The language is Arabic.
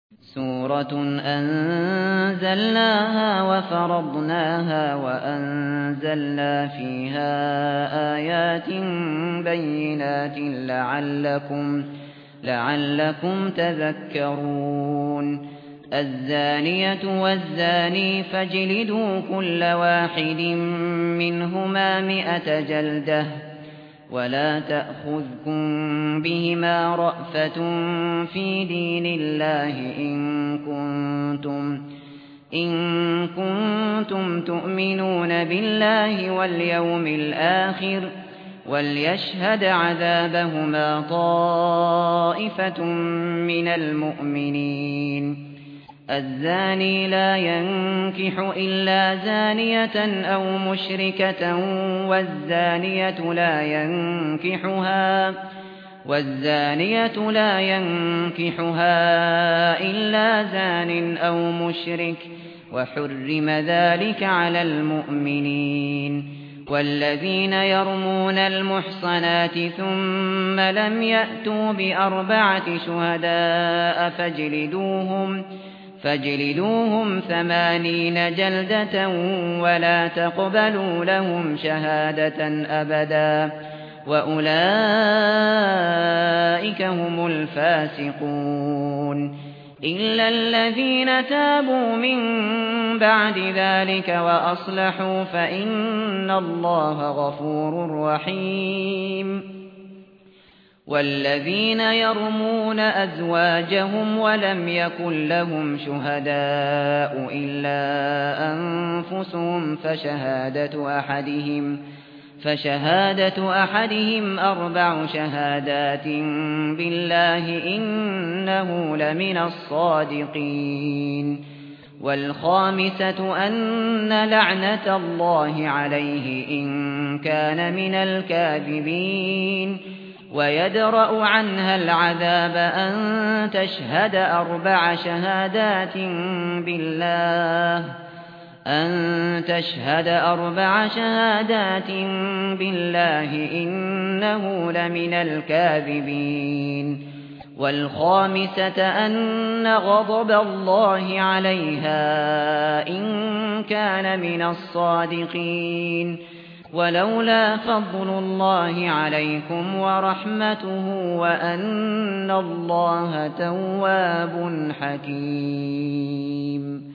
سورة أنزلناها وفرضناها وأنزلنا فيها آيات بينات لعلكم تذكرون الزانية والزاني فاجلدوا كل واحد منهما 100 جلدة ولا تأخذكم بهما رأفة في دين الله إن كنتم تؤمنون بالله واليوم الآخر وليشهد عذابهما طائفة من المؤمنين الزاني لا ينكح إلا زانية أو مشركة والزانية لا ينكحها إلا زان أو مشرك وحرم ذلك على المؤمنين والذين يرمون المحصنات ثم لم يأتوا ب4 شهداء فاجلدوهم 80 جلدة ولا تقبلوا لهم شهادة أبدا وأولئك هم الفاسقون إلا الذين تابوا من بعد ذلك وأصلحوا فإن الله غفور رحيم والذين يرمون أزواجهم ولم يكن لهم شهداء إلا أنفسهم فشهادة أحدهم 4 شهادات بالله إنه لمن الصادقين والخامسة أن لعنة الله عليه إن كان من الكاذبين ويدرأ عنها العذاب أن تشهد 4 شهادات بالله إنه لمن الكاذبين والخامسة أن غضب الله عليها إن كان من الصادقين ولولا فضل الله عليكم ورحمته وأن الله تواب حكيم